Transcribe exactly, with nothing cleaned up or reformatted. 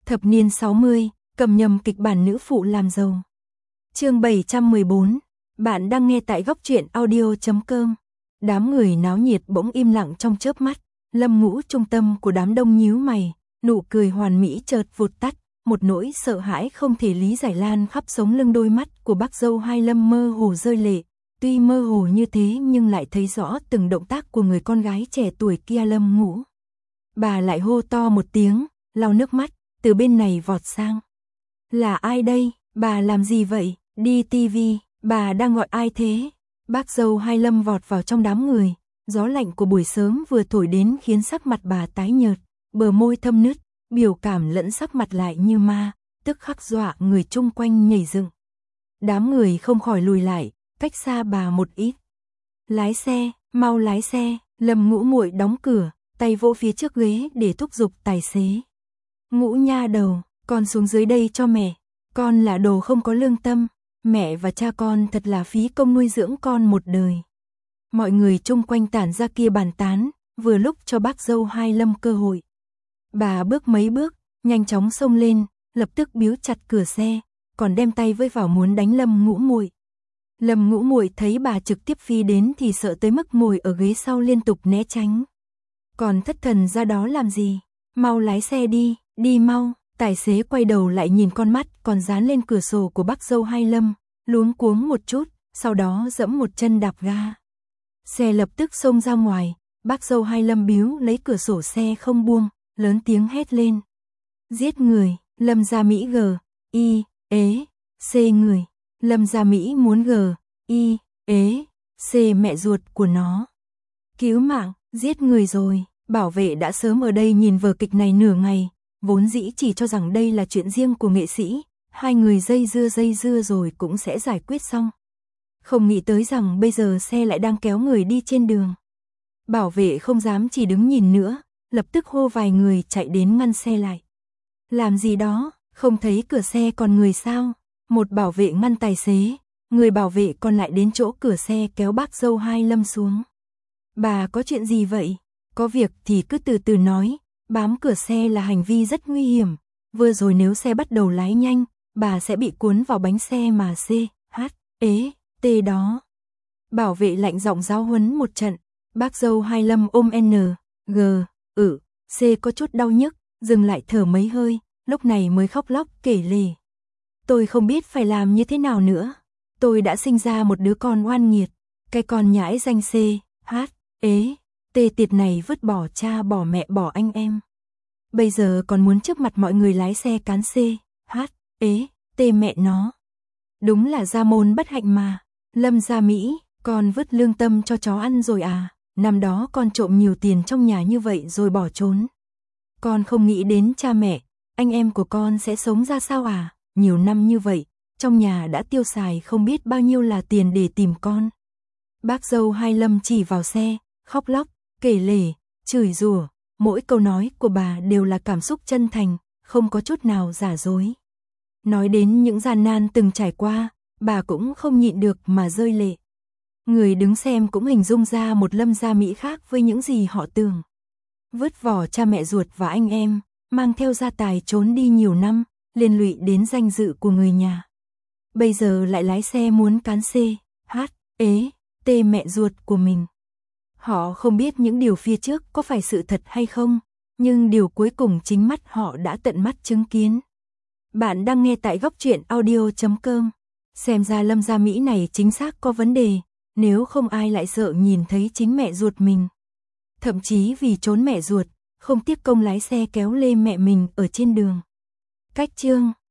Thập niên sáu mươi, cầm nhầm kịch bản nữ phụ làm giàu. Chương bảy trăm mười bốn, bạn đang nghe tại góc truyện audio chấm com. Đám người náo nhiệt bỗng im lặng trong chớp mắt, Lâm Ngũ trung tâm của đám đông nhíu mày, nụ cười hoàn mỹ chợt vụt tắt, một nỗi sợ hãi không thể lý giải lan khắp sống lưng, đôi mắt của bác dâu Hai Lâm mơ hồ rơi lệ, tuy mơ hồ như thế nhưng lại thấy rõ từng động tác của người con gái trẻ tuổi kia. Lâm Ngũ. Bà lại hô to một tiếng, lau nước mắt, từ bên này vọt sang. Là ai đây, bà làm gì vậy, đi tivi, bà đang gọi ai thế? Bác dâu Hai Lâm vọt vào trong đám người, gió lạnh của buổi sớm vừa thổi đến khiến sắc mặt bà tái nhợt, bờ môi thâm nứt, biểu cảm lẫn sắc mặt lại như ma, tức khắc dọa người chung quanh nhảy dựng. Đám người không khỏi lùi lại, cách xa bà một ít. Lái xe, mau lái xe, Lâm Ngũ muội đóng cửa, tay vỗ phía trước ghế để thúc giục tài xế. Ngũ nha đầu, con xuống dưới đây cho mẹ, con là đồ không có lương tâm, mẹ và cha con thật là phí công nuôi dưỡng con một đời. Mọi người chung quanh tản ra kia bàn tán, vừa lúc cho bác dâu Hai Lâm cơ hội. Bà bước mấy bước, nhanh chóng xông lên, lập tức biếu chặt cửa xe, còn đem tay vây vào muốn đánh Lâm Ngũ muội. Lâm Ngũ muội thấy bà trực tiếp phi đến thì sợ tới mức ngồi ở ghế sau liên tục né tránh. Còn thất thần ra đó làm gì? Mau lái xe đi, đi mau. Tài xế quay đầu lại nhìn con mắt còn dán lên cửa sổ của bác dâu Hai Lâm, luống cuống một chút, sau đó giẫm một chân đạp ga. Xe lập tức xông ra ngoài, bác dâu Hai Lâm biếu lấy cửa sổ xe không buông, lớn tiếng hét lên. Giết người, Lâm Gia Mỹ g, i, ế, c người. Lâm Gia Mỹ muốn g, i, ế, c mẹ ruột của nó. Cứu mạng, giết người rồi, bảo vệ đã sớm ở đây nhìn vở kịch này nửa ngày. Vốn dĩ chỉ cho rằng đây là chuyện riêng của nghệ sĩ, hai người dây dưa dây dưa rồi cũng sẽ giải quyết xong. Không nghĩ tới rằng bây giờ xe lại đang kéo người đi trên đường. Bảo vệ không dám chỉ đứng nhìn nữa, lập tức hô vài người chạy đến ngăn xe lại. Làm gì đó, không thấy cửa xe còn người sao? Một bảo vệ ngăn tài xế, người bảo vệ còn lại đến chỗ cửa xe kéo bác dâu Hai Lâm xuống. Bà có chuyện gì vậy? Có việc thì cứ từ từ nói. Bám cửa xe là hành vi rất nguy hiểm, vừa rồi nếu xe bắt đầu lái nhanh, bà sẽ bị cuốn vào bánh xe mà C, H, ế, T đó. Bảo vệ lạnh giọng giáo huấn một trận, bác dâu Hai Lâm ôm N, G, ử, C có chút đau nhức, dừng lại thở mấy hơi, lúc này mới khóc lóc kể lể. Tôi không biết phải làm như thế nào nữa, tôi đã sinh ra một đứa con oan nghiệt, cái con nhãi danh C, H, ế. Tê tiệt này vứt bỏ cha bỏ mẹ bỏ anh em. Bây giờ còn muốn trước mặt mọi người lái xe cán C, H, ế, tê mẹ nó. Đúng là gia môn bất hạnh mà. Lâm Gia Mỹ, con vứt lương tâm cho chó ăn rồi à? Năm đó con trộm nhiều tiền trong nhà như vậy rồi bỏ trốn. Con không nghĩ đến cha mẹ, anh em của con sẽ sống ra sao à? Nhiều năm như vậy, trong nhà đã tiêu xài không biết bao nhiêu là tiền để tìm con. Bác dâu Hai Lâm chỉ vào xe, khóc lóc, kể lể, chửi rủa, mỗi câu nói của bà đều là cảm xúc chân thành, không có chút nào giả dối. Nói đến những gian nan từng trải qua, bà cũng không nhịn được mà rơi lệ. Người đứng xem cũng hình dung ra một Lâm Gia Mỹ khác với những gì họ tưởng. Vứt vỏ cha mẹ ruột và anh em, mang theo gia tài trốn đi nhiều năm, liên lụy đến danh dự của người nhà. Bây giờ lại lái xe muốn cán C, H, ế, T mẹ ruột của mình. Họ không biết những điều phía trước có phải sự thật hay không, nhưng điều cuối cùng chính mắt họ đã tận mắt chứng kiến. Bạn đang nghe tại góc truyện audio chấm com. Xem ra Lâm Gia Mỹ này chính xác có vấn đề, nếu không ai lại sợ nhìn thấy chính mẹ ruột mình. Thậm chí vì trốn mẹ ruột, không tiếc công lái xe kéo lê mẹ mình ở trên đường. Cách chương